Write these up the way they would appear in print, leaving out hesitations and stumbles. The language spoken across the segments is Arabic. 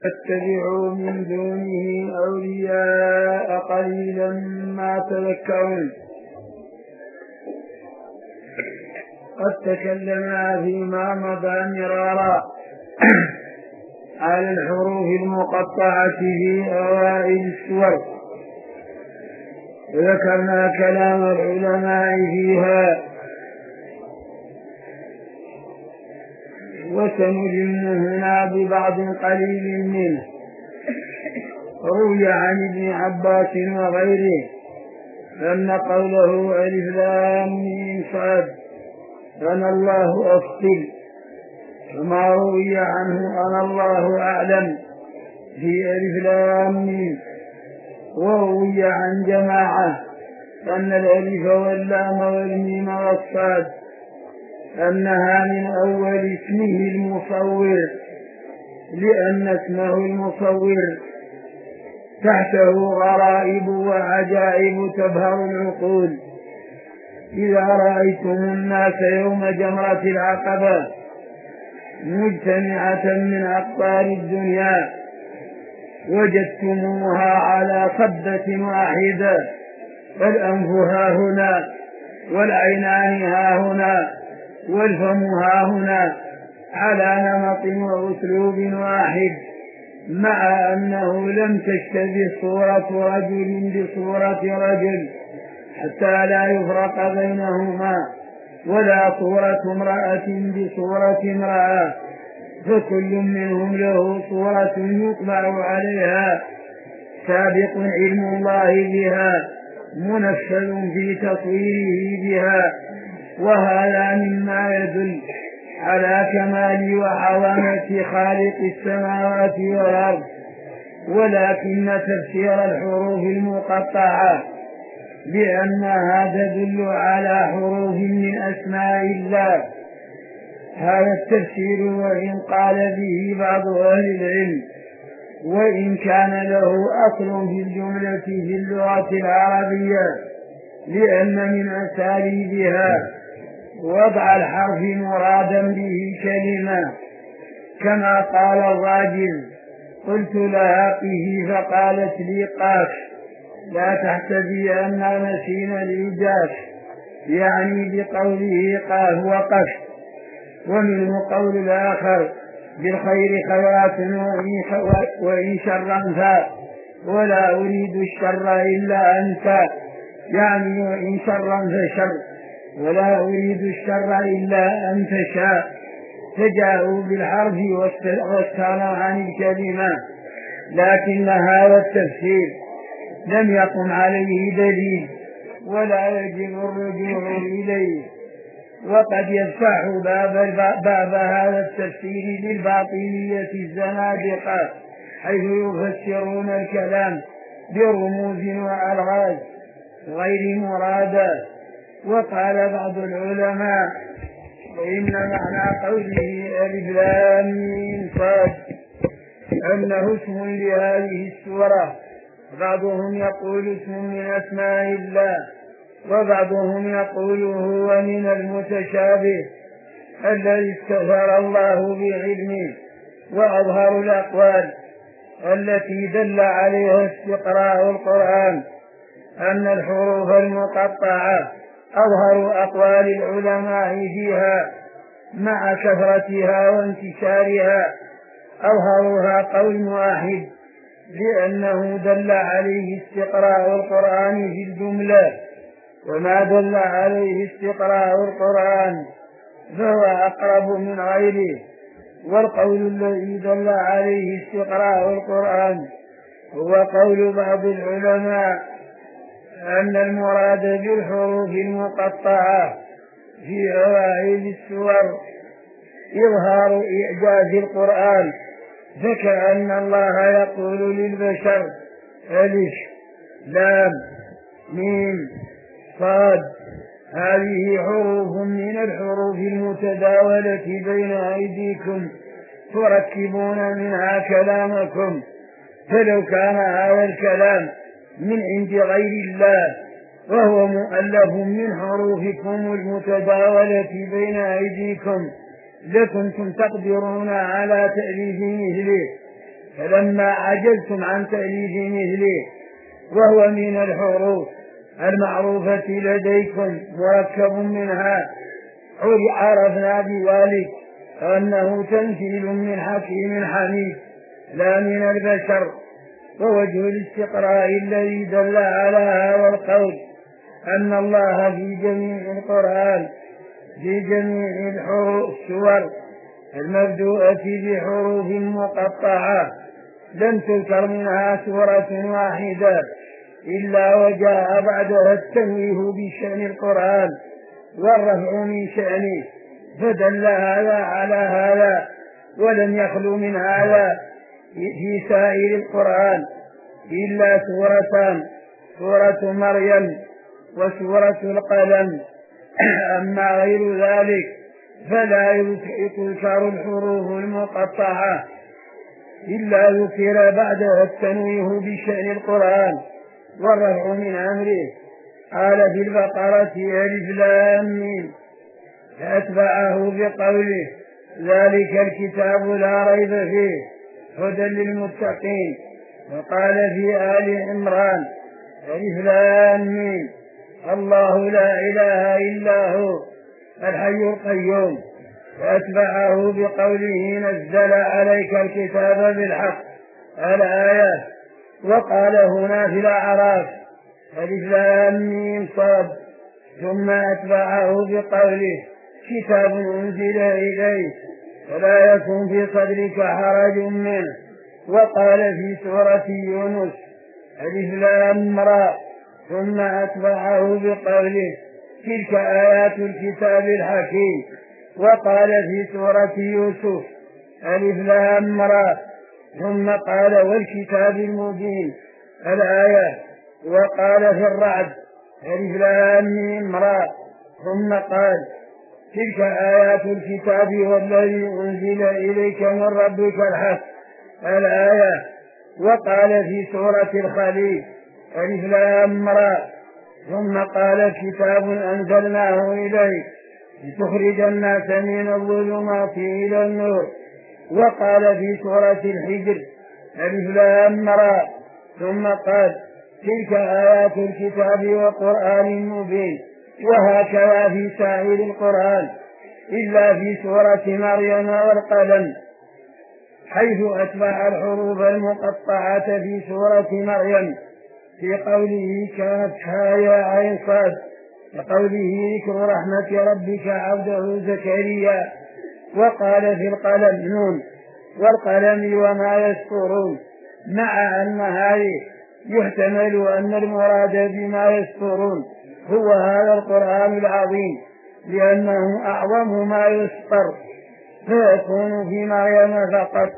اتبعوا من دونه أولياء قليلا ما تذكرون. قد تكلمنا فيما مضى مرارا على الحروف المقطعة في أوائل السور، وذكرنا كلام العلماء فيها، وسنجم هنا ببعض قليل منه. روي عن ابن عباس وغيره أن قوله ألف لام ميم صاد أنا الله أفضل، وما روي عنه أنا الله أعلم في ألف لام ميم. وروي عن جماعة أن الألف واللام والميم والصاد أنها من أول اسمه المصور، لأن اسمه المصور تحته غرائب وعجائب تبهر العقول. إذا رأيتم الناس يوم جمرة العقبة مجتمعة من أقطار الدنيا وجدتموها على خدة واحدة، فالأنف ها هنا والعينان ها هنا والفم ها هنا على نمط وأسلوب واحد، مع أنه لم تشتبه صورة رجل بصورة رجل حتى لا يفرق بينهما، ولا صورة امرأة بصورة امرأة، فكل منهم له صورة يطلع عليها سابق علم الله بها منفذ في تصويره بها. وهذا مما يدل على كمال وعظمة خالق السماوات والأرض. ولكن تفسير الحروف المقطعة بأنها تدل على حروف من أسماء الله، هذا التفسير وإن قال به بعض أهل العلم، وإن كان له أصل في الجملة في اللغة العربية، لأن من أساليبها وضع الحرف مرادا به كلمة، كما قال الراجل قلت لها قه فقالت لي قاف، لا تحسبي أننا نسينا الإيجاز، يعني بقوله قاف وقف. ومنه قول الآخر بالخير خيرات وإن شرا فا، ولا أريد الشر إلا أنت، يعني وإن شرا فشر ولا أريد الشر إلا أن تشاء. فجاءوا بالحرف واستغنوا عن الكلمة، لكن هذا التفسير لم يقم عليه دليل ولا يجب الرجوع إليه. وقد يفتح باب هذا التفسير للباطنية الزنادقة، حيث يفسرون الكلام برموز وألغاز غير مرادة. وقال بعض العلماء وإن معنى قوله ألف لام ميم صاد أنه اسم لهذه السورة، بعضهم يقول اسم من أسماء الله، وبعضهم يقول هو من المتشابه الذي استغفر الله بعلمه. وأظهر الأقوال التي دل عليها استقراء القرآن أن الحروف المقطعة أظهر أقوال العلماء فيها مع كثرتها وانتشارها، أظهرها قول واحد، لأنه دل عليه استقراء القرآن في الجملة، وما دل عليه استقراء القرآن فهو أقرب من غيره. والقول الذي دل عليه استقراء القرآن هو قول بعض العلماء أن المراد بالحروف المقطعة في أوائل السور إظهار إعجاز القرآن، فكأن الله يقول للبشر ألف لام ميم صاد، هذه حروف من الحروف المتداولة بين أيديكم تركبون منها كلامكم، فلو كان هذا الكلام من عند غير الله وهو مؤلف من حروفكم المتداولة بين أيديكم لكنتم تقدرون على تأليف مثله، فلما عجزتم عن تأليف مثله وهو من الحروف المعروفة لديكم مركب منها، عرفنا بذلك أنه تنزيل من حكيم حميد لا من البشر. ووجه الاستقراء الذي دل على هذا القول أن الله في جميع القرآن في جميع السور المبدوءة بحروف مقطعة لم تذكر منها سورة واحدة إلا وجاء بعدها التنويه بشأن القرآن والرفع من شأنه، فدل هذا على هذا. ولم يخلو من هذا في سائر القرآن إلا سورتان، سورة مريم وسورة القلم. أما غير ذلك فلا تذكر الحروف المقطعة إلا ذكر بعدها التنويه بشأن القرآن والرفع من أمره. قال في البقرة ألف لام ميم، فأتبعه بقوله ذلك الكتاب لا ريب فيه هدى للمتقين. وقال في آل عمران ألف لام ميم الله لا إله إلا هو الحي القيوم، فأتبعه بقوله نزل عليك الكتاب بالحق الآية. وقال هنا في الأعراف ألف لام ميم صاد، ثم أتبعه بقوله كتاب أنزل إليك فلا يكن في صدرك حرج منه. وقال في سورة يونس ألف لام را، ثم أتبعه بقوله تلك آيات الكتاب الحكيم. وقال في سورة يوسف ألف لام را، ثم قال والكتاب المبين الآية. وقال في الرعد ألف لام ميم را، ثم قال تلك آيات الكتاب والذي أنزل إليك من ربك الحق الآية. وقال في سورة الخليل ألف لام را، ثم قال كتاب أنزلناه إليك لتخرج الناس من الظلمات إلى النور. وقال في سورة الحجر ألف لام را، ثم قال تلك آيات الكتاب وقرآن مبين. وهكذا في سائر القرآن إلا في سورة مريم والقلم، حيث أتبع الحروف المقطعة في سورة مريم في قوله كانت يا عين صاد، وقوله ذكر رحمة ربك عبده زكريا. وقال في القلم نون والقلم وما يسطرون، مع أن هذه يحتمل أن المراد بما يسطرون هو هذا القرآن العظيم، لأنه أعظم ما يسطر فيكون في مريم فقط.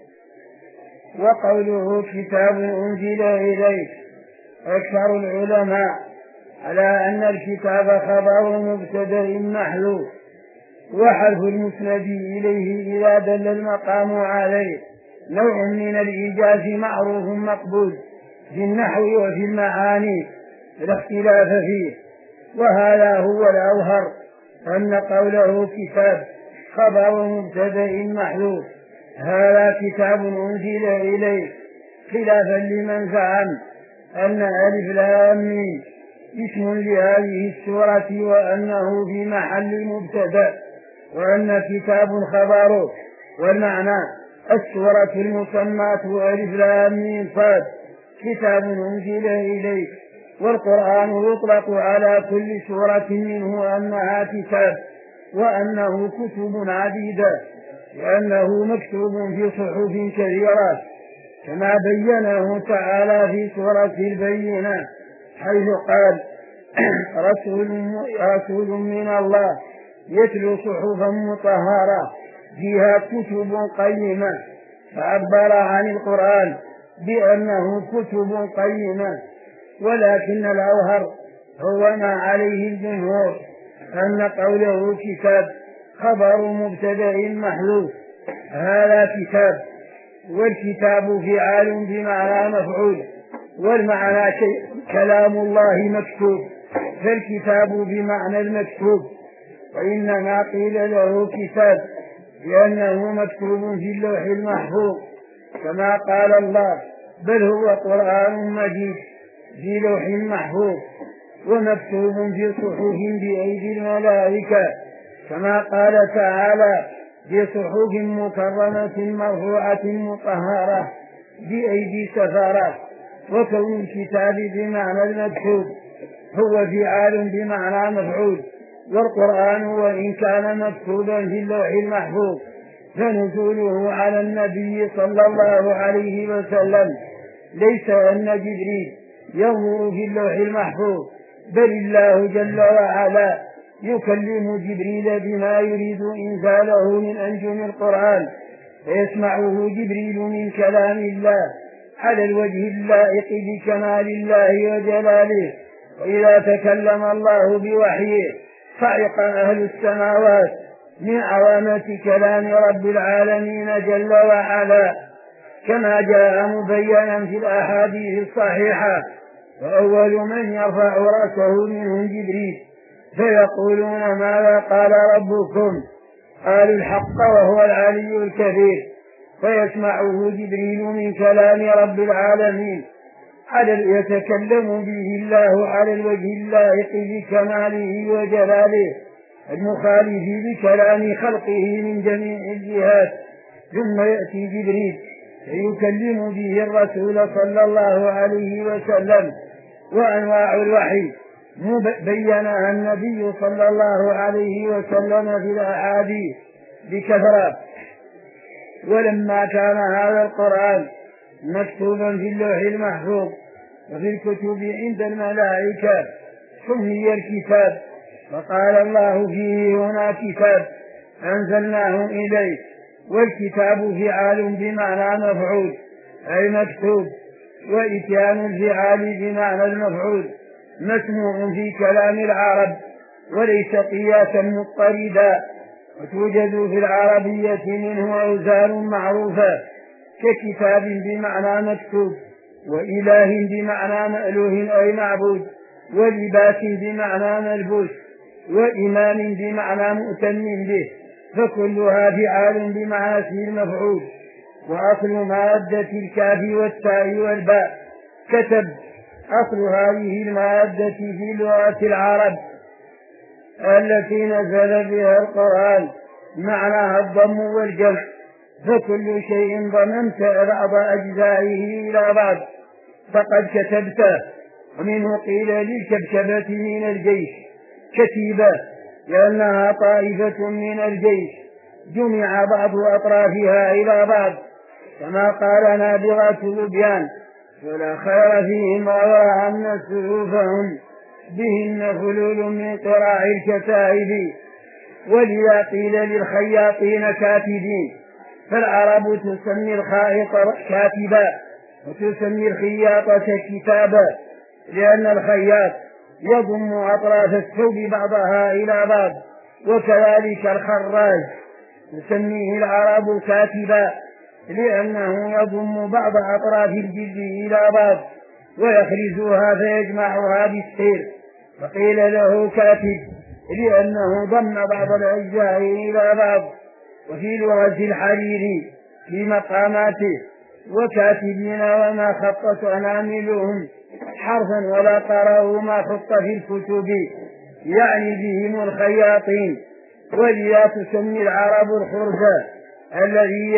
وقوله كتاب أنزل إليك، أكثر العلماء على أن الكتاب خبر مبتدأ محذوف، وحذف المسند إليه إذا دل المقام عليه نوع من الإيجاز معروف مقبول في النحو وفي المعاني لا اختلاف فيه. وهذا هو الأظهر أن قوله كتاب خبر مبتدأ محذوف هذا كتاب أنزل إليه، خلافا لمن زعم أن ألف لام ميم اسم لهذه السورة وأنه في محل مبتدأ، وأن كتاب خبره، والمعنى السورة المسماة ألف لام ميم صاد كتاب أنزل إليك. والقرآن يطلق على كل سورة منه أنها كتاب، وأنه كتب عديدة، لأنه مكتوب في صحف كثيرة كما بينه تعالى في سورة البينة حيث قال رسول من الله يتلو صحفا مطهرة فيها كتب قيمة، فعبر عن القرآن بأنه كتب قيمة. ولكن الأظهر هو ما عليه الجمهور أن قوله كتاب خبر مبتدأ محذوف هذا كتاب، والكتاب فعال بمعنى مفعول، والمعنى كلام الله مكتوب، فالكتاب بمعنى المكتوب. وإنما قيل له كتاب لأنه مكتوب في اللوح المحفوظ، كما قال الله: بل هو قرآن مجيد في لوح محفوظ ومكتوب في صحف بأيدي الملائكة، كما قال تعالى: في صحف مكرمة مرفوعة مطهرة بأيدي سفرة. وكون الكتاب بمعنى المكتوب هو فعال بمعنى مفعول، والقرآن وإن كان مكتوبا في اللوح المحفوظ فنزوله على النبي صلى الله عليه وسلم ليس أن جبريل ينظر في اللوح المحفوظ، بل الله جل وعلا يكلم جبريل بما يريد إنزاله من أنجم القرآن، فيسمعه جبريل من كلام الله على الوجه اللائق بكمال الله وجلاله. وإذا تكلم الله بوحيه صعق أهل السماوات من عظمة كلام رب العالمين جل وعلا، كما جاء مبينا في الأحاديث الصحيحة: وأول من يرفع رأسه منهم جبريل فيقولون: ماذا قال ربكم؟ قالوا: الحق وهو العلي الكبير. فيسمعه جبريل من كلام رب العالمين يتكلم به الله على الوجه اللائق بكماله وجلاله المخالف بكلام خلقه من جميع الجهات، ثم يأتي جبريل فيكلم به الرسول صلى الله عليه وسلم. وأنواع الوحي بينها النبي صلى الله عليه وسلم في الأحاديث بكثرة. ولما كان هذا القرآن مكتوبا في اللوح المحفوظ وفي الكتب عند الملائكة سمي الكتاب، وقال الله فيه: هنا كتاب أنزلناه إليك. والكتاب فعال بمعنى مفعول أي مكتوب، وإتيان الفعال بمعنى المفعول مسموع في كلام العرب وليس قياسا مضطردا، وتوجد في العربية منه أوزان معروفة ككتاب بمعنى مكتوب، وإله بمعنى مألوه أي معبود، ولباس بمعنى ملبوس، وإمام بمعنى مؤتم به، فكلها فعال بمعنى اسم المفعول. وأصل مادة الكاف والتاء والباء كتب، أصل هذه المادة في لغة العرب التي نزل بها القرآن معناها الضم والجمع، فكل شيء ضممت بعض أجزائه إلى بعض فقد كتبته. ومنه قيل للكبكبة من الجيش كتيبة لأنها طائفة من الجيش جمع بعض أطرافها إلى بعض، كما قال نابغة لبيان: ولا خير فيهم روى عن سيوفهم بهن فلول من قراع الكتائب. ولذا قيل للخياطين كاتبين، فالعرب تسمي الخائط كاتبا وتسمي الخياطة كتابا، لأن الخياط يضم أطراف الثوب بعضها إلى بعض، وكذلك الخراج تسميه العرب كاتبا لأنه يضم بعض أطراف الجلد إلى بعض ويخرزها فيجمعها بالسير، وقيل له كاتب لأنه ضم بعض الأجزاء إلى بعض. وفي لغة الحرير في مقاماته: وكاتبين وما خطت أناملهم حرفا ولا قرأوا ما خط في الكتب، يعني بهم الخياطين. ولذا تسمي العرب الخرزة الذي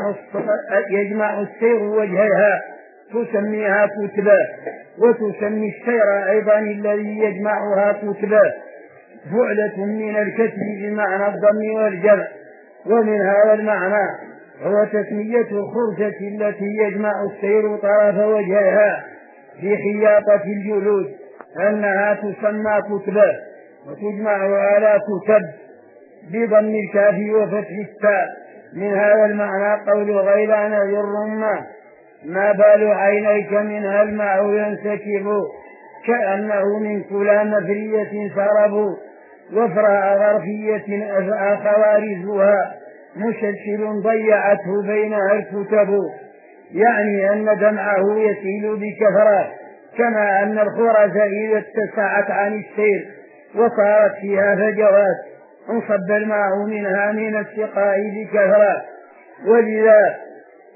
يجمع السير وجهها تسميها كتبة، وتسمي السير أيضا الذي يجمعها كتبة، فعلة من الكتب بمعنى الضم والجمع. ومن هذا المعنى هو تسمية الخرزة التي يجمع السير طرف وجهها في خياطة الجلود أنها تسمى كتبة، وتجمع على كتب بضم الكاف وفتح التاء. من هذا المعنى قول غيلان ذي الرمة: ما بال عينيك منها الماء ينسكب، كأنه من كلا مفرية سرب، وفراء غرفية أفعى خوارزها مشلشل ضيعته بينها الكتب، يعني أن دمعه يسيل بكثرة، كما أن الخرز إذا اتسعت عن السير وصارت فيها فجوات انصب الماء منها من السقاء بكثرة. ولذا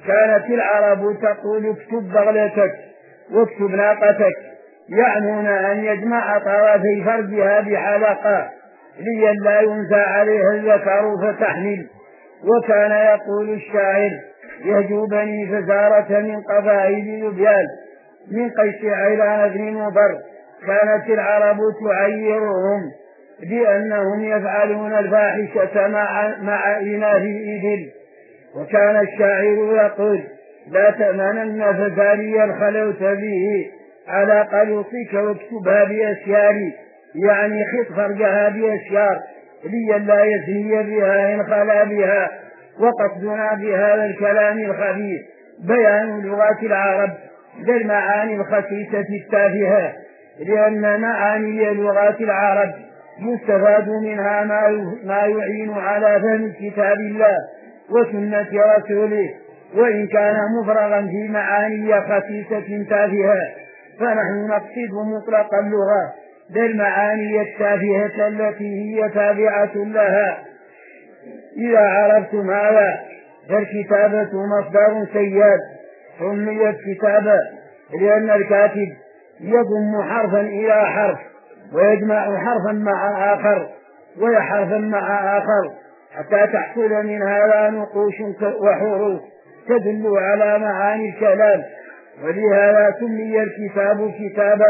كانت العرب تقول اكتب بغلتك واكتب ناقتك، يعنون أن يجمع طرفي فرجها بحلقة لئلا ينسى عليها الذكر فتحمل. وكان يقول الشاعر يهجو بني فزارة من قبائل لبيان من قيس عيلان بن مضر، كانت العرب تعيرهم بأنهم يفعلون الفاحشة مع إناث الإبل. وكان الشاعر يقول لا تأمنن فزاريا خلوت به على قلوصك واكتبها بأسيار، يعني خط فرجها بأسيار لئلا يزني بها إن خلا بها. وقصدنا بهذا الكلام الخبيث بيان لغات العرب بالمعاني الخسيسة التافهة، لأن معاني لغات العرب يستفاد منها ما يعين على فهم كتاب الله وسنة رسوله، وإن كان مفرغا في معاني خسيسة تافهة فنحن نقصد مطلق اللغة بالمعاني التافهة التي هي تابعة لها. إذا عرفتم هذا فالكتابة مصدر سياد سميت كتابة لأن الكاتب يضم حرفا إلى حرف ويجمع حرفا مع آخر وحرفا مع آخر حتى تحصل من هذا نقوش وحروف تدل على معاني الكلام، ولهذا سمي الكتاب كتابا.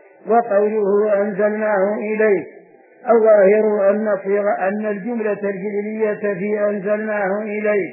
وقوله أنزلناه إليك الظاهر أن الجملة الفعلية في أنزلناه إليك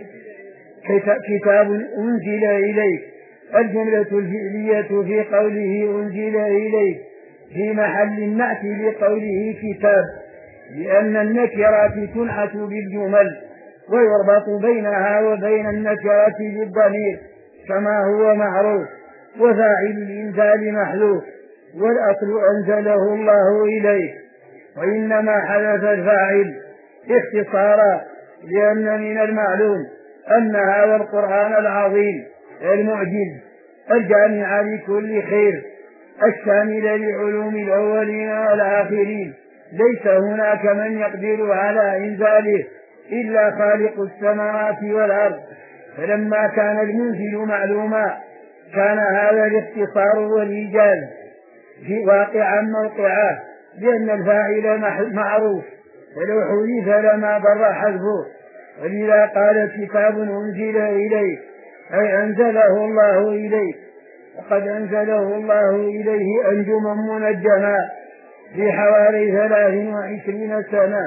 كتاب أنزل إليك، الجملة الفعلية في قوله أنزل إليك في محل النعت لقوله كتاب، لأن النكرات تنعت بالجمل ويربط بينها وبين النكرة بالضمير كما هو معروف، وفاعل الإنزال محذوف، والأصل أنزله الله إليه، وإنما حدث الفاعل اختصارا، لأن من المعلوم أن هذا القرآن العظيم المعجز الجامع لكل خير الشامل لعلوم الأولين والآخرين ليس هناك من يقدر على إنزاله إلا خالق السماوات والأرض. فلما كان المنزل معلوما كان هذا الاختصار والإيجاز واقعا موقعه، لأن الفاعل معروف ولو حذف لما ضر حذفه. ولذا قال كتاب أنزل إليك أي أنزله الله إليك، وقد أنزله الله إليه أنجما منجما في حوالي 23 سنة.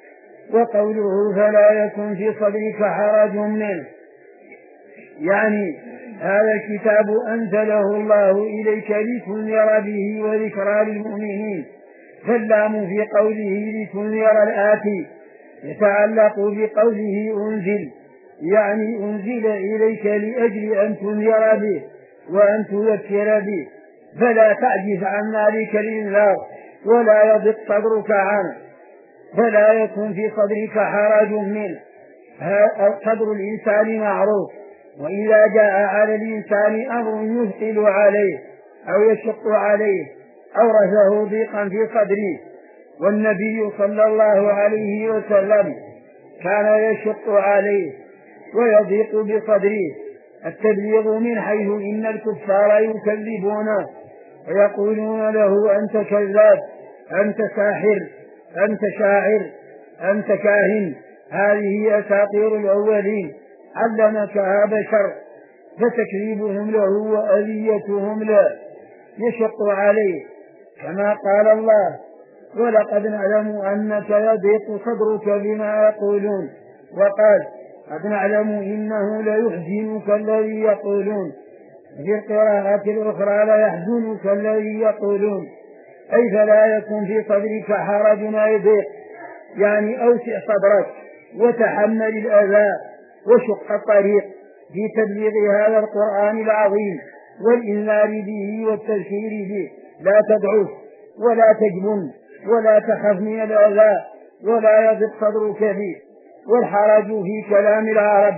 وقوله فلا يكن في صدرك حرج منه، يعني هذا الكتاب أنزله الله إليك لتنذر به وذكرى للمؤمنين، فاللام في قوله لتنذر الآتي يتعلق بقوله أنزل، يعني أنزل إليك لأجل أن تنذر به وأن تذكر به، فلا تعجز عن ذلك الإنذار ولا يضق صدرك عنه. فلا يكن في صدرك حرج منه، صدر الإنسان معروف، وإذا جاء على الإنسان أمر يثقل عليه أو يشق عليه أورثه ضيقا في صدره. والنبي صلى الله عليه وسلم كان يشق عليه ويضيق بصدره التبليغ، من حيث إن الكفار يكذبونه ويقولون له أنت كذاب، أنت ساحر، أنت شاعر، أنت كاهن، هذه أساطير الأولين علمكها بشر، فتكذيبهم له وأذيتهم له يشق عليه، كما قال الله ولقد نعلم أنك يضيق صدرك بما يقولون، وقال قد نعلم إنه ليحزنك الذي يقولون، في القراءة الأخرى ليحزنك الذي يقولون، أي فلا يكن في صدرك حرج ما يضيق، يعني أوسع صدرك وتحمل الأذى وشق الطريق في تبليغ هذا القرآن العظيم والإنذار به والتذكير به، لا تضعف ولا تجبن ولا تخف من الأذى ولا يضيق صدرك به. والحرج في كلام العرب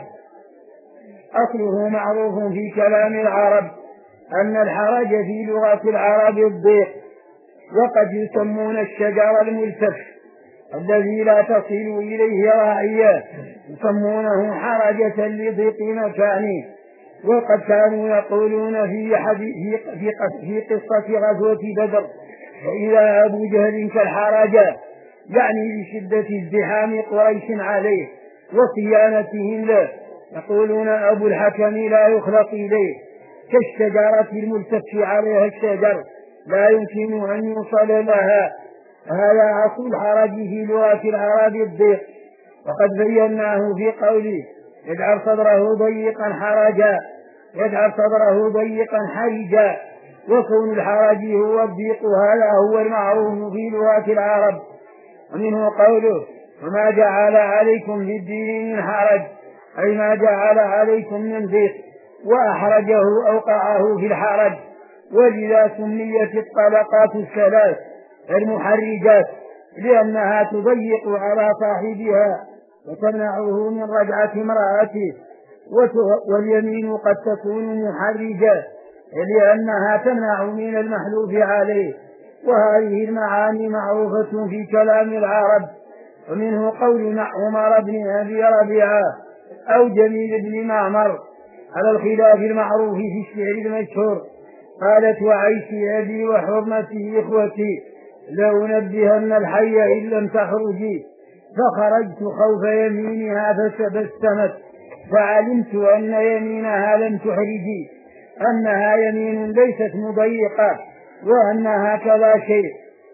أصله معروف في كلام العرب أن الحرج في لغة العرب الضيق، وقد يسمون الشجر الملتف الذي لا تصل إليه راعية يسمونه حرجة لضيق مكانه، وقد كانوا يقولون في قصة غزوة بدر: فإذا أبو جهل كالحرجة، يعني بشدة ازدحام قريش عليه وصيانتهم له. يقولون: أبو الحكم لا يخلق إليه، كالشجرة الملتف عليها الشجر لا يمكن أن يوصل لها. هذا أصل الحرج في لغة العرب الضيق، وقد بيناه في قوله: يجعل صدره ضيقا حرجا، يجعل صدره ضيقا حرجا. وكون الحرج هو الضيق هذا هو المعروف في لغة العرب. ومنه قوله: وما جعل عليكم في الدين من حرج، أي ما جعل عليكم من ضيق، وأحرجه أوقعه في الحرج. ولذا سميت الطلقات الثلاث المحرجات، لأنها تضيق على صاحبها وتمنعه من رجعة امرأته. واليمين قد تكون محرجة لأنها تمنع من المحلوف عليه. وهذه المعاني معروفة في كلام العرب. ومنه قول عمر بن أبي ربيعة أو جميل بن معمر على الخلاف المعروف في الشعر المشهور: قالت: وعيش أبي وحرمتي إخوتي لأنبهن الحي إن لم تخرجي، فخرجت خوف يمينها فتبسمت، فعلمت أن يمينها لم تحرجي، أنها يمين ليست مضيقة، وأنها كذا شيء.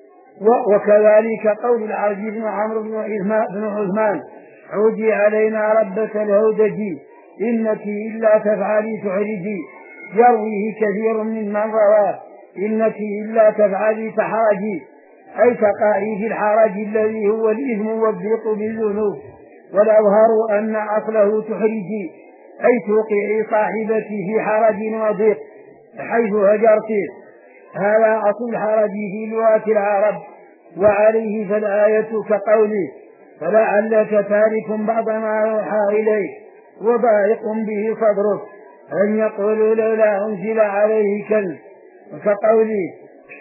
وكذلك قول العرج بن عمرو بن عثمان: عودي علينا ربة الهودج إنك إلا تفعلي تحرجي، يرويه كثير ممن رواه: إنك إلا تفعلي تحرجي، أي تقعي في الحرج الذي هو الإثم والضيق بالذنوب. والأظهر أن أصله تحرجي، أي توقعي صاحبتي في حرج وضيق حيث هجرتي. هذا أصل الحرج في لغة العرب. وعليه فالآية كقوله: فلعلك تارك بعض ما يوحى إليك وضائق به صدرك أن يقولوا لولا أنزل عليه كنز، وكقوله: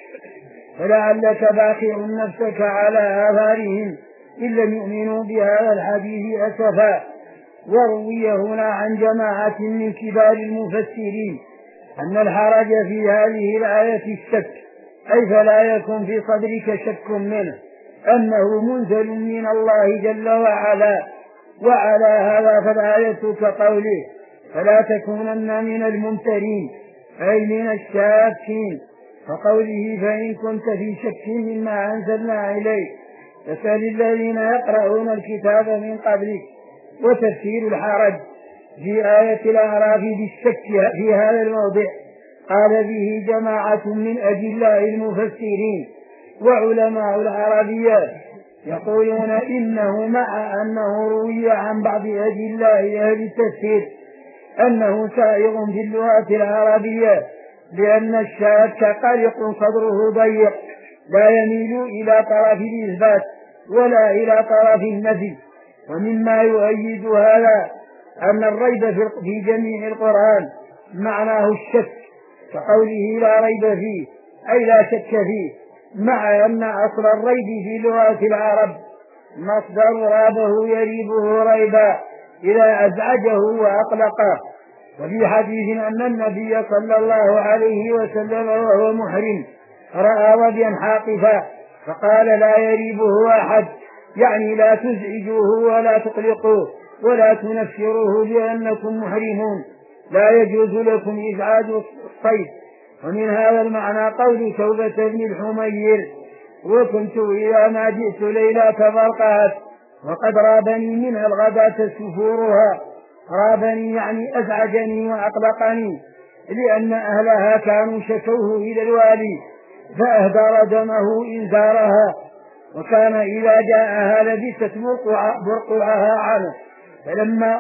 فلعلك باخع نفسك على آثارهم إن لم يؤمنوا بهذا الحديث أسفا. وروي هنا عن جماعة من كبار المفسرين أن الحرج في هذه الآية الشك، أي فلا يكن في صدرك شك منه أنه منزل من الله جل وعلا. وعلى هذا فالآية كقوله: فلا تكونن من الممترين، أي من الشاكين. وقوله: فإن كنت في شك مما أنزلنا إليك فسأل الذين يقرؤون الكتاب من قبلك. وتفسير الحرج في آية الأعراف بالشك في هذا الموضع قال به جماعة من أجلاء المفسرين وعلماء العربيات، يقولون إنه مع أنه روي عن بعض أجلاء أهل التفسير أنه سائغ في اللغة العربية، لأن الشاك قلق صدره ضيق لا يميل إلى طرف الإثبات ولا إلى طرف النفي. ومما يؤيد هذا أن الريب في جميع القرآن معناه الشك، كقوله: لا ريب فيه، أي لا شك فيه، مع أن أصل الريب في لغة العرب مصدر رابه يريبه ريبا إذا أزعجه وأقلقه. وفي حديث أن النبي صلى الله عليه وسلم وهو محرم رأى وديا حاقفا فقال: لا يريبه أحد، يعني لا تزعجوه ولا تقلقوه ولا تنفروه لأنكم محرمون، لا يجوز لكم إزعاج الصيد. ومن هذا المعنى قول توبة بن الحمير: وكنت إذا ما جئت ليلة فرقعت وقد رابني منها الغداة سفورها. رابني يعني أزعجني وأقلقني، لأن أهلها كانوا شكوه إلى الوالي فأهدر دمه إن زارها، وكان إذا جاءها لبست برقعها عنه فلما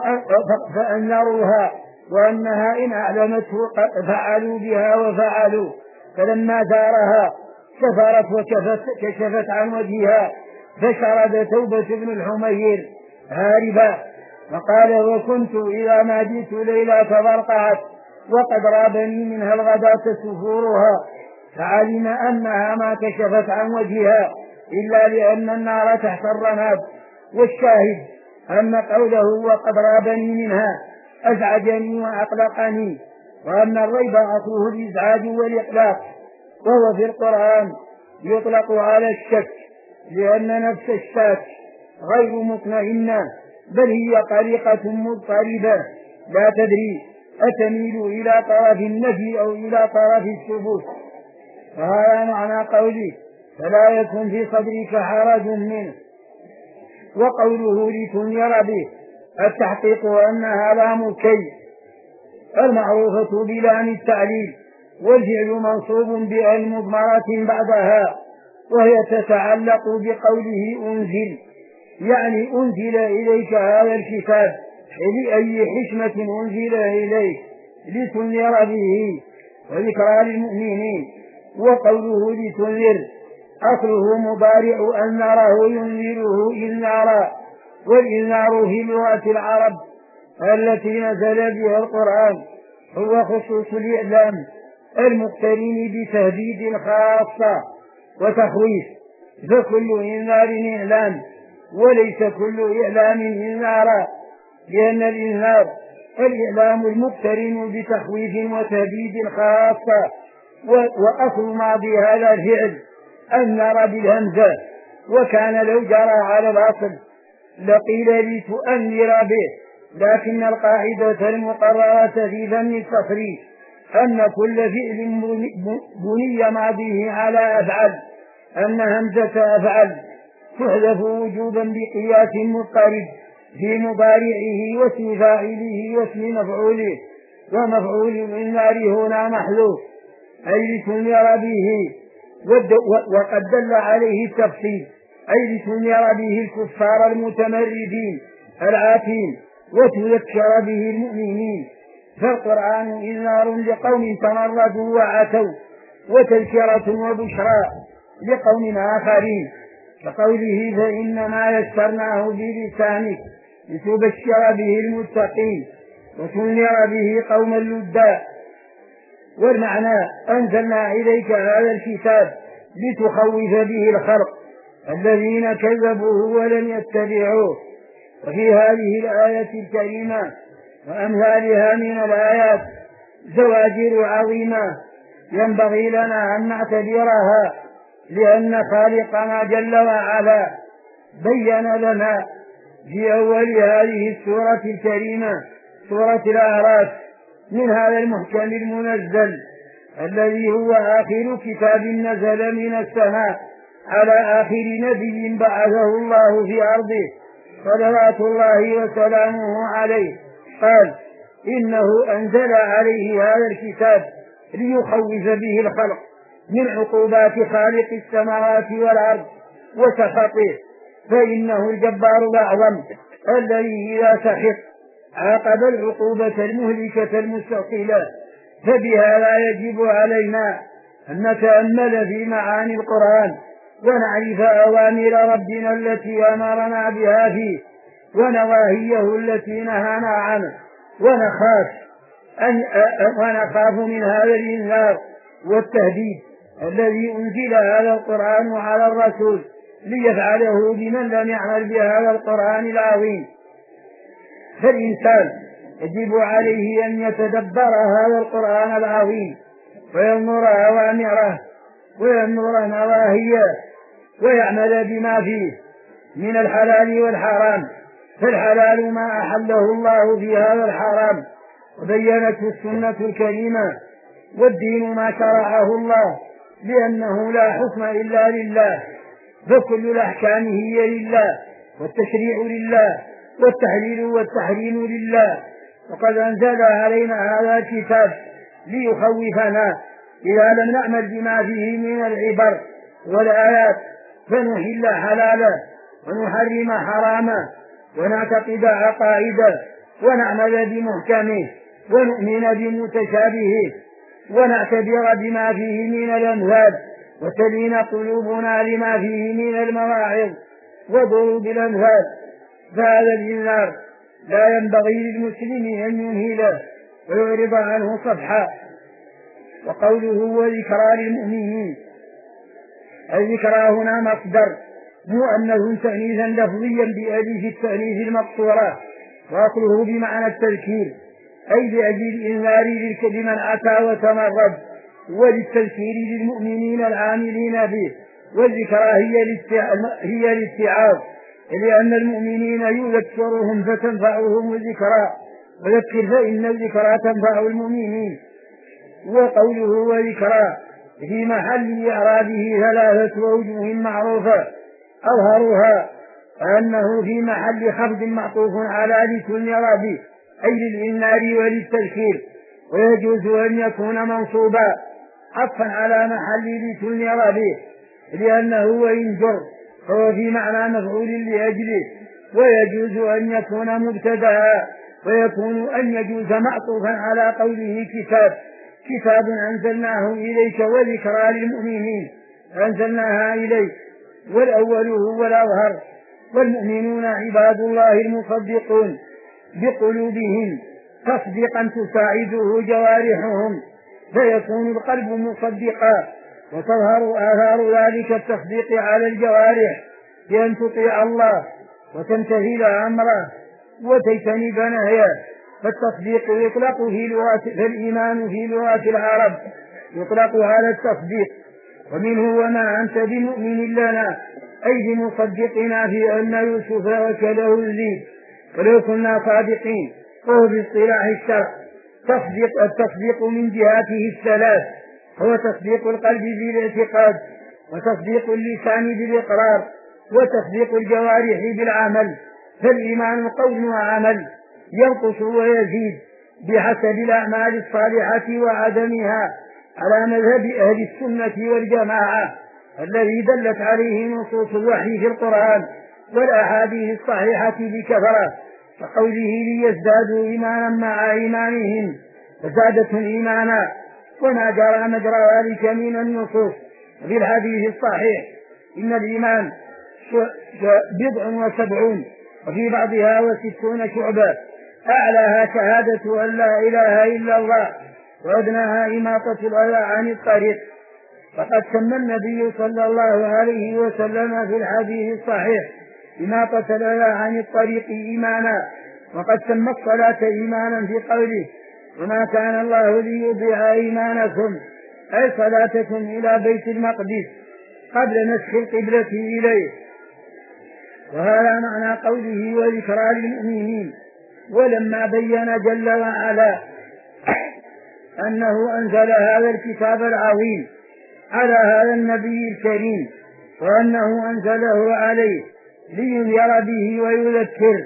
فأنذروها وأنها إن أعلمته فعلوا بها وفعلوا، فلما زارها سفرت وكشفت عن وجهها فشرد توبة بن الحمير هاربا وقال: وكنت إذا ما جئت ليلة فرقعت وقد رابني منها الغداة سفورها، فعلم أنها ما كشفت عن وجهها إلا لأن النار تحت الرماد. والشاهد أن قوله وقد رابني منها أزعجني وأقلقني، وأن الريب أصله الإزعاج والإقلاق، وهو في القرآن يطلق على الشك، لأن نفس الشاك غير مطمئنة، بل هي قلقة مضطربة لا تدري أتميل إلى طرف النفي أو إلى طرف الثبوت. فهذا معنى قوله فلا يكن في صدرك حرج منه. وقوله لتنذر به التحقيق أنها لام الكي المعروفة بلام التعليل، والفعل منصوب بأل مضمرة بعدها، وهي تتعلق بقوله أنزل، يعني أنزل إليك هذا الكتاب، لأي حكمة أنزل إليك لتنذر به وذكرى للمؤمنين. وقوله لتنذر أصله مضارع أنذره ينذره إنذارا، والإنذار في لغة العرب التي نزل بها القرآن هو خصوص الإعلام المقترن بتهديد خاصة وتخويف، فكل إنذار إعلام وليس كل إعلام إنذارا، لأن الإنذار الإعلام المقترن بتخويف وتهديد خاصة. وأصل ماضي هذا الفعل أنذر بالهمزة، وكان لو جرى على الأصل لقيل لتؤنذر به، لكن القاعدة المقررة في فن التصريف أن كل فعل بني ماضيه على أفعل أن همزة أفعل تحذف وجوبا بقياس مضطرد في مضارعه واسم فاعله واسم مفعوله، ومفعول الإنذار هنا محذوف أي لتنذر به، وقد دل عليه التفصيل أي لتنذر به الكفار المتمردين العاتين وتذكر به المؤمنين. فالقرآن إنذار لقوم تمردوا وعتوا، وتذكرة وبشرى لقوم آخرين، كقوله فإنما يسرناه بلسانك لتبشر به المتقين وتنذر به قوما لدا. والمعنى أنزلنا إليك هذا الكتاب لتخوف به الخلق الذين كذبوه ولم يتبعوه. وفي هذه الآية الكريمة وأمثالها من الآيات زواجر عظيمة ينبغي لنا أن نعتبرها، لأن خالقنا جل وعلا بين لنا في أول هذه السورة الكريمة سورة الأعراف من هذا المحكم المنزل الذي هو آخر كتاب نزل من السماء على آخر نبي بعثه الله في أرضه صلوات الله وسلامه عليه، قال إنه أنزل عليه هذا الكتاب ليخوف به الخلق من عقوبات خالق السماوات والأرض وسخطه، فإنه الجبار الأعظم الذي إذا سخط عاقب العقوبة المهلكة المستقلة. فبهذا يجب علينا أن نتأمل في معاني القرآن ونعرف أوامر ربنا التي أمرنا بها فيه ونواهيه التي نهانا عنه، ونخاف من هذا الإنذار والتهديد الذي أنزل هذا القرآن على الرسول ليفعله بمن لم يعمل بهذا القرآن العظيم. فالإنسان يجب عليه أن يتدبر هذا القرآن العظيم وينظر أوامره وينظر نواهيه ويعمل بما فيه من الحلال والحرام. فالحلال ما أحله الله في هذا الحرام وبينته السنة الكريمة، والدين ما شرعه الله، لأنه لا حكم إلا لله، فكل الأحكام هي لله، والتشريع لله، والتحليل والتحريم لله. وقد أنزل علينا هذا الكتاب ليخوفنا إذا لم نعمل بما فيه من العبر والآيات، فنحل حلاله ونحرم حرامه ونعتقد عقائده ونعمل بمحكمه ونؤمن بمتشابهه ونعتبر بما فيه من الأمثال وتلين قلوبنا لما فيه من المواعظ وضروب الأمثال. فهذا الإنذار لا ينبغي للمسلم أن ينهله ويعرض عنه صفحا. وقوله وذكرى للمؤمنين، الذكرى هنا مصدر مؤنث تأنيثا لفظيا بألف التأنيث المقصورة، وأصله بمعنى التذكير أي لأجل الإنذار لمن أتى وتمرد، وللتذكير للمؤمنين العاملين به. والذكرى هي الاتعاظ، لأن المؤمنين يذكرهم فتنفعهم الذكرى، وذكر فإن الذكرى تنفع المؤمنين. وقوله وذكرى في محل إعرابه ثلاثة أوجه معروفة، أظهرها أنه في محل خفض معطوف على لتنذر به، أي للإنذار وللتذكير، ويجوز أن يكون منصوبا عطفا على محل لتنذر به، لأنه وإن جر فهو في معنى مفعول لأجله. ويجوز أن يكون مبتدأ، ويكون أن يجوز معطوفا على قوله كتاب أنزلناه إليك وذكرى للمؤمنين أنزلناها إليك. والأول هو الأظهر. والمؤمنون عباد الله المصدقون بقلوبهم تصديقا تساعده جوارحهم، فيكون القلب مصدقا، وتظهر آثار ذلك التصديق على الجوارح بأن تطيع الله وتمتثل أمره وتجتنب نهيه. فالتصديق يطلق فالإيمان في لغة العرب يطلق على التصديق، ومنه وما أنت بمؤمن لنا، أي بمصدقنا في أن يوسف وكله الزيد ولو كنا صادقين. وهو باصطلاح الشرع التصديق من جهاته الثلاث، هو تصديق القلب بالاعتقاد، وتصديق اللسان بالإقرار، وتصديق الجوارح بالعمل. فالإيمان قول وعمل ينقص ويزيد بحسب الأعمال الصالحة وعدمها، على مذهب أهل السنة والجماعة الذي دلت عليه نصوص الوحي في القرآن والأحاديث الصحيحة بكثرة، كقوله ليزدادوا إيمانا مع إيمانهم فزادتهم إيمانا، وما جرى مجرى ذلك من النصوص. في الحديث الصحيح إن الإيمان 70 وفي بعضها 60 شعبة، أعلاها شهادة أن لا إله إلا الله، وأدناها إماطة الأذى عن الطريق. فقد سمى النبي صلى الله عليه وسلم في الحديث الصحيح إماطة الأذى عن الطريق إيمانا، وقد سمى الصلاة إيمانا في قوله وما كان الله ليضيع إيمانكم، أي صلاتكم إلى بيت المقدس قبل نسخ القبلة إليه. وهذا معنى قوله وذكرى للمؤمنين. ولما بين جل وعلا أنه أنزل هذا الكتاب العظيم على هذا النبي الكريم، وأنه أنزله عليه لينذر به ويذكر،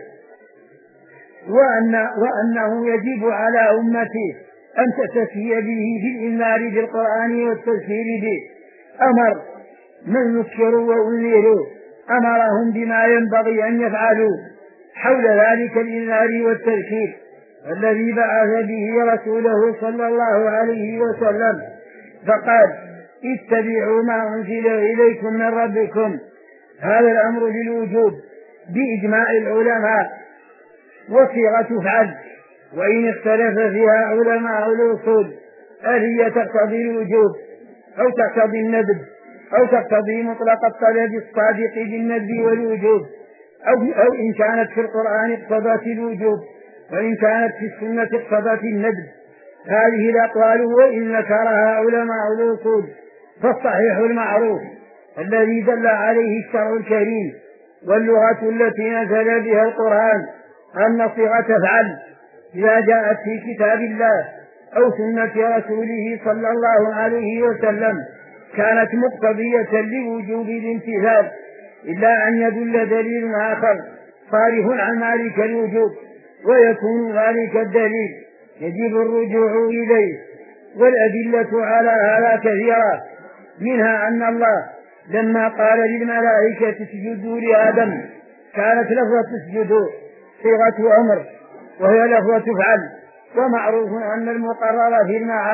وأنه يجب على أمته أن تستفي به في الإنذار بالقرآن والتذكير به. أمر من ذكروا وأنذروا أمرهم بما ينبغي أن يفعلوا حول ذلك الإنذار والتذكير الذي بعث به رسوله صلى الله عليه وسلم، فقال اتبعوا ما أنزل إليكم من ربكم. هذا الأمر للوجوب بإجماع العلماء، وصيغة فعل، وإن اختلف فيها علماء الأصول هل هي تقتضي الوجوب أو تقتضي الندب أو تقتضي مطلق الطلب الصادق بالندب والوجوب، أو إن كانت في القرآن اقتضت الوجوب، وإن كانت في السنة اقتضت الندب. هذه الأقوال وإن ذكرها علماء الأصول فالصحيح المعروف الذي دل عليه الشرع الكريم واللغة التي نزل بها القرآن أن صيغة فعل إذا جاءت في كتاب الله أو سنة رسوله صلى الله عليه وسلم كانت مقتضية لوجوب الامتثال، إلا أن يدل دليل آخر صارف عن ذلك الوجوب، ويكون ذلك الدليل يجب الرجوع إليه. والأدلة على هذا كثيرة، منها أن الله لما قال للملائكة اسجدوا لآدم كانت لفظة اسجدوا صيغة أمر وهي لفظة فعل. ومعروف أن المقرر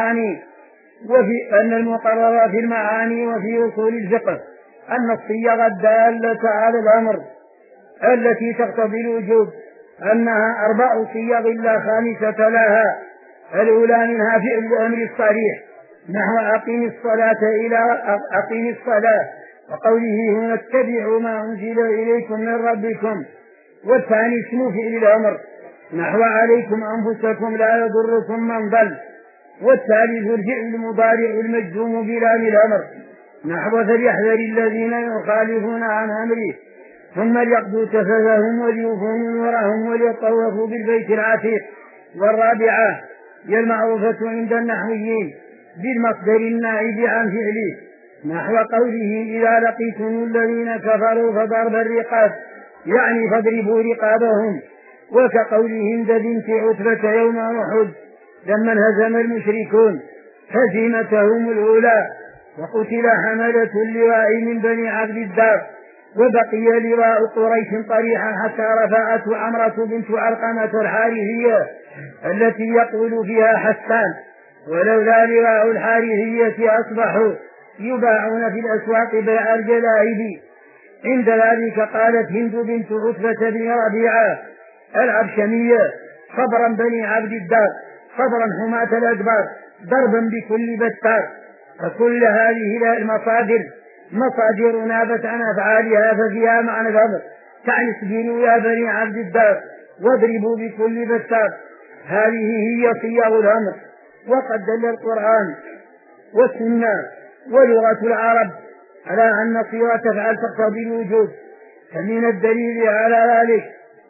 في المعاني وفي أصول الفقه أن الصيغ الدالة على الأمر التي تقتضي الوجوب أنها 4 صيغ لا خامسة لها. الأولى منها فعل الأمر الصريح نحو أقيم الصلاة إلى أقيم الصلاة، وقوله هنا اتبعوا ما أنزل إليكم من ربكم. والثاني اسم فعل الأمر نحو عليكم أنفسكم لا يضركم من ضل. والثالث الفعل المضارع المجزوم بلام الأمر نحو فليحذر الذين يخالفون عن أمره ثم ليقضوا تفثهم وليوفوا نذورهم وليطوفوا بالبيت العتيق. والرابعة هي المعروفة عند النحويين بالمصدر النائب عن فعله نحو قوله إذا لقيتم الذين كفروا فضرب الرقاب يعني فاضربوا رقابهم. وكقوله هند بنت عتبة يوم أحد لما انهزم المشركون هزيمتهم الأولى وقتل حملة اللواء من بني عبد الدار وبقي لواء قريش طريحا حتى رفعته عمرة بنت علقمة الحارثية التي يقول فيها حسان ولولا لواء الحارثية أصبحوا يباعون في الأسواق بيع الجلائد. عند ذلك قالت هند بنت عتبة بن ربيعة العبشمية صبرا بني عبد الدار صبرا حماة الأدبار ضربا بكل بتار. فكل هذه المصادر مصادر نابت عن أفعالها ففيها معنى الأمر تعني اسجنوا يا بني عبد الدار واضربوا بكل بتار. هذه هي صيغ الأمر. وقد دل القرآن والسنة ولغة العرب على أن صيغة تفعل تقتضي الوجود. فمن الدليل على ذلك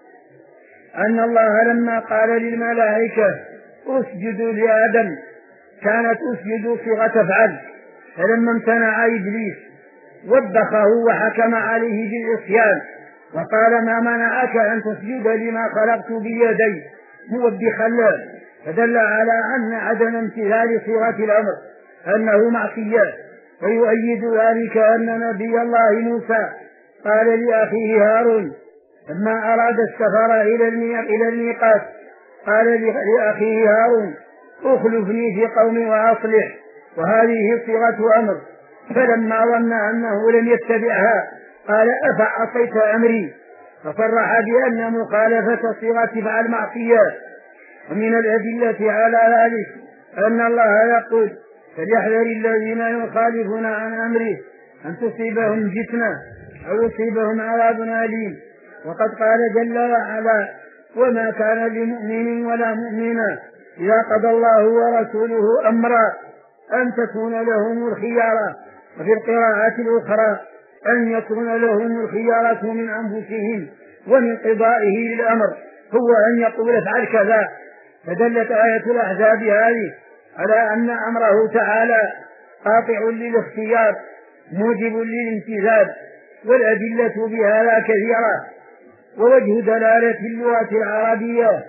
أن الله لما قال للملائكة اسجدوا لآدم كانت اسجدوا صيغة تفعل فلما امتنع إبليس وبخه وحكم عليه بالعصيان وقال ما منعك أن تسجد لما خلقت بيدي موبخا له فدل على أن عدم امتثال صيغة الأمر أنه معصية. ويؤيد ذلك أن نبي الله موسى قال لأخيه هارون لما أراد السفر إلى الميقات قال لأخيه هارون اخلفني في قومي وأصلح وهذه صيغة أمر. فلما ظن أنه لم يتبعها قال أفعصيت أمري فصرح بأن مخالفة صيغة فعل معصية. ومن الأدلة على ذلك أن الله يقول فليحذر الذين يخالفون عن أمره أن تصيبهم فتنة أو يصيبهم عذاب أليم. وقد قال جل وعلا وما كان لمؤمن ولا مؤمنة إذا قضى الله ورسوله أمرا أن تكون لهم الخيارة. وفي القراءات الأخرى أن يكون لهم الخيارة من أنفسهم ومن قضائه للأمر هو أن يقول افعل كذا. فدلت آية الأحزاب هذه على أن أمره تعالى قاطع للاختيار موجب للامتثال. والأدلة بهذا كثيرة. ووجه دلالة اللغة العربية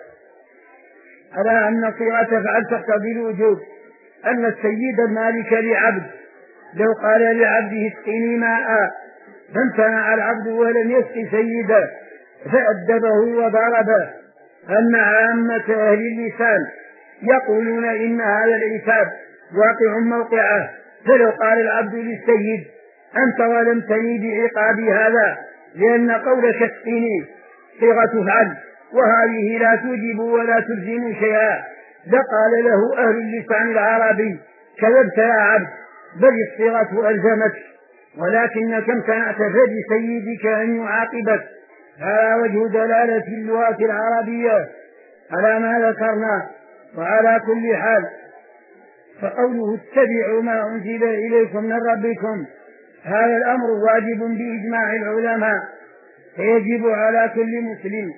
على أن صيغة تفعل تقتضي الوجود أن السيد المالك لعبد لو قال لعبده اسقني ماء فامتنع العبد ولم يسق سيده فأدبه وضربه. أن عامة أهل اللسان يقولون إن هذا العتاب واقع موقعه فلو قال العبد للسيد أنت ظلمتني بعقابي هذا لأن قولك اسقني صيغة فعل وهذه لا توجب ولا تلزم شيئا لقال له أهل اللسان العربي كذبت يا عبد بل الصيغة ألزمت ولكنك امتنعت فلسيدك أن يعاقبك. هذا وجه دلالة اللغة العربية على ما ذكرنا. وعلى كل حال فقوله اتبعوا ما أنزل إليكم من ربكم هذا الأمر واجب بإجماع العلماء فيجب على كل مسلم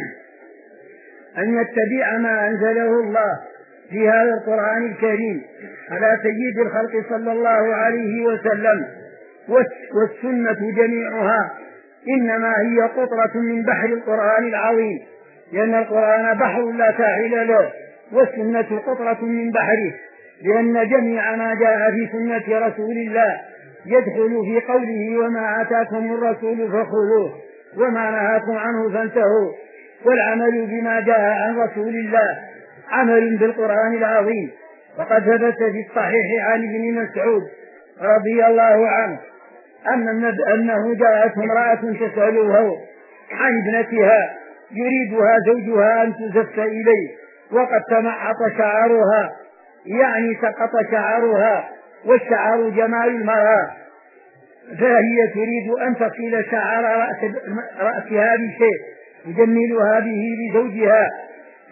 أن يتبع ما أنزله الله في هذا القرآن الكريم على سيد الخلق صلى الله عليه وسلم. والسنة جميعها إنما هي قطرة من بحر القرآن العظيم لأن القرآن بحر لا ساحل له والسنة قطرة من بحره لأن جميع ما جاء في سنة رسول الله يدخل في قوله وما آتاكم الرسول فخذوه وما نهاكم عنه فانتهوا. والعمل بما جاء عن رسول الله عمل بالقرآن العظيم. وقد ثبت في الصحيح عن ابن مسعود رضي الله عنه أنه جاءت امرأة تسأله عن ابنتها يريدها زوجها أن تزف إليه وقد تمعط شعرها يعني سقط شعرها والشعر جمال المرأة فهي تريد أن تصل شعر رأسها بشيء يجملها به لزوجها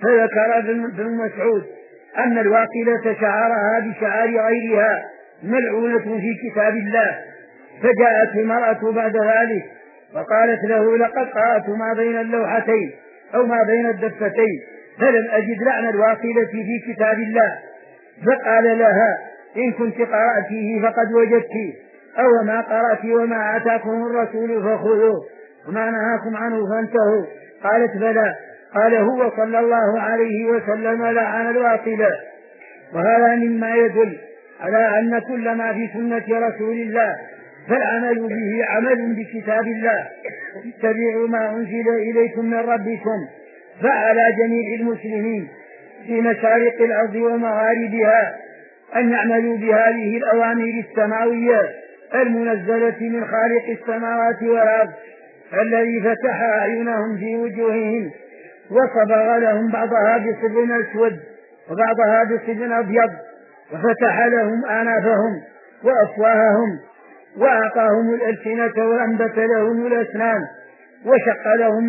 فذكر ابن مسعود أن الواقلة شعرها بشعار غيرها ملعونة في كتاب الله. فجاءت المرأة بعد ذلك وقالت له: لقد قرأت ما بين اللوحتين أو ما بين الدفتين فلم أجد لعن الواقلة في كتاب الله. فقال لها: إن كنت قرأتيه فقد وجدت، أو ما قرأت وما آتاكم الرسول فخذوه وما نهاكم عنه فانتهوا. قالت: بلى. قال: هو صلى الله عليه وسلم لعن الواقلة. وهذا مما يدل على أن كل ما في سنة رسول الله فالعمل به عمل بكتاب الله. اتبعوا ما أنزل إليكم من ربكم. فعلى جميع المسلمين في مشارق الأرض ومغاربها أن يعملوا بهذه الأوامر السماوية المنزلة من خالق السماوات والأرض الذي فتح أعينهم في وجوههم وصبغ لهم بعضها بصبغ أسود وبعضها بصبغ أبيض، وفتح لهم آنافهم وأفواههم وأعطاهم الألسنة وأنبت لهم الأسنان وشق لهم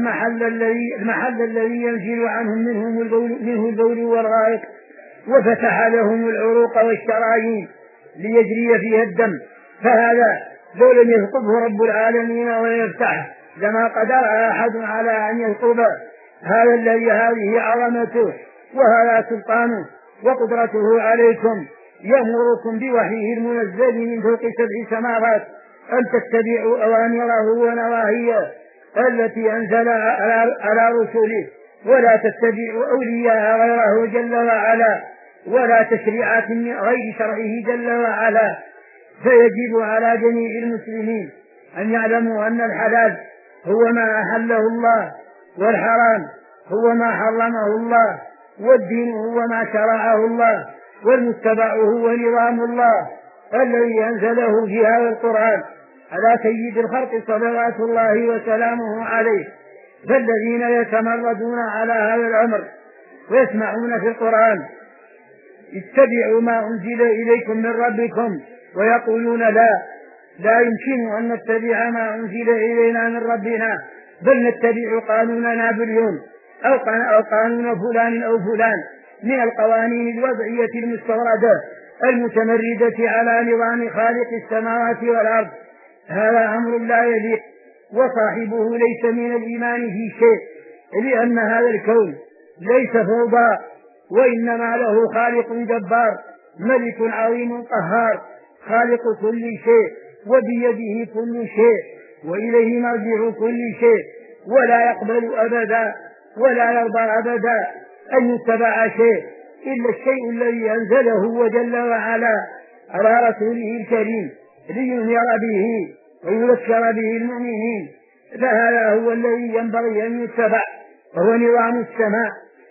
المحل الذي ينزل عنهم منه البول والغائط، وفتح لهم العروق والشرايين ليجري فيها الدم. فهذا لو لم يثقبه رب العالمين ويفتحه لما قدر أحد على أن يثقبه. هذا الذي هذه عظمته وهذا سلطانه وقدرته عليكم، يأمركم بوحيه المنزل من فوق 7 سماوات أن تتبعوا أوامره ونواهيه التي أنزل على رسله، ولا تتبعوا أولياء غيره جل وعلا ولا تشريعات من غير شرعه جل وعلا. فيجب على جميع المسلمين أن يعلموا أن الحلال هو ما أحله الله، والحرام هو ما حرمه الله، والدين هو ما شرعه الله، والمتبع هو نظام الله الذي أنزله في هذا القرآن على سيد الخلق صلوات الله وسلامه عليه. فالذين يتمردون على هذا الأمر ويسمعون في القرآن اتبعوا ما أنزل إليكم من ربكم ويقولون لا يمكن أن نتبع ما أنزل إلينا من ربنا، بل نتبع قانون نابليون أو قانون فلان أو فلان من القوانين الوضعية المستوردة المتمردة على نظام خالق السماوات والأرض. هذا أمر لا يليق، وصاحبه ليس من الإيمان في شيء، لأن هذا الكون ليس فوضى، وإنما له خالق جبار ملك عظيم قهار خالق كل شيء وبيده كل شيء وإليه مرجع كل شيء، ولا يقبل أبدا ولا يرضى أبدا أن يتبع شيء إلا الشيء الذي أنزله وجل وعلا على رسوله الكريم لينذر به ويذكر به المؤمنين. فهذا هو الذي ينبغي أن يتبع، وهو نظام السماء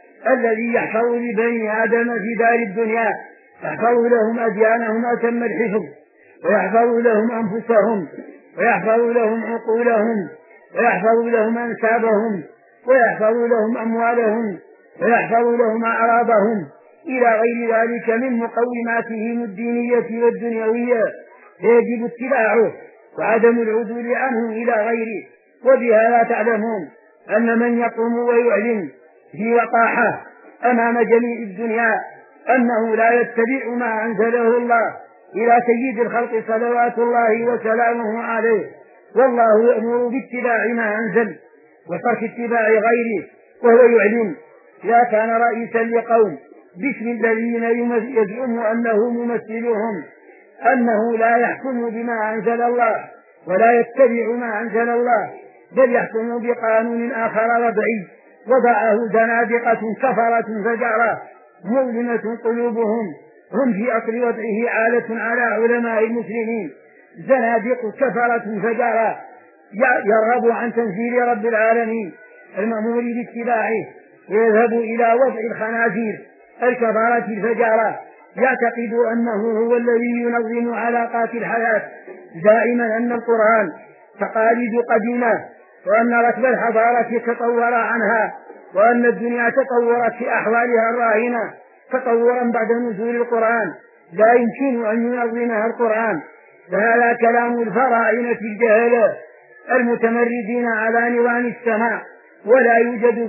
الذي يحفظ لبني آدم في دار الدنيا، يحفظ لهم أديانهم أتم الحفظ، ويحفظ لهم أنفسهم، ويحفظ لهم عقولهم، ويحفظ لهم أنسابهم، ويحفظ لهم أموالهم، ويحفظ لهم أعراضهم إلى غير ذلك من مقوماتهم الدينية والدنيوية، فيجب اتباعه وعدم العدول عنه إلى غيره. وبهذا تعلمون أن من يقوم ويعلن في وقاحة أمام جميع الدنيا أنه لا يتبع ما أنزله الله إلى سيد الخلق صلوات الله وسلامه عليه، والله يأمر باتباع ما أنزل وترك اتباع غيره، وهو يعلن إذا كان رئيسا لقوم باسم الذين يزعم أنه ممثلهم أنه لا يحكم بما أنزل الله ولا يتبع ما أنزل الله، بل يحكم بقانون آخر وضعي وضعه زنادقة كفرة فجرة مظلمة قلوبهم، هم في أصل وضعه عالة على علماء المسلمين، زنادق كفرة فجرة يرغب عن تنزيل رب العالمين المأمور باتباعه، ويذهب إلى وضع الخنازير الكفرة الفجرة، يعتقد أنه هو الذي ينظم علاقات الحياة، دائما أن القرآن تقاليد قديمة، وأن ركب الحضارة تطور عنها، وأن الدنيا تطورت في أحوالها الراهنة تطورا بعد نزول القرآن لا يمكن أن ينظمها القرآن. فهذا كلام الفراعنة الجهلة المتمردين على نظام السماء، ولا يوجد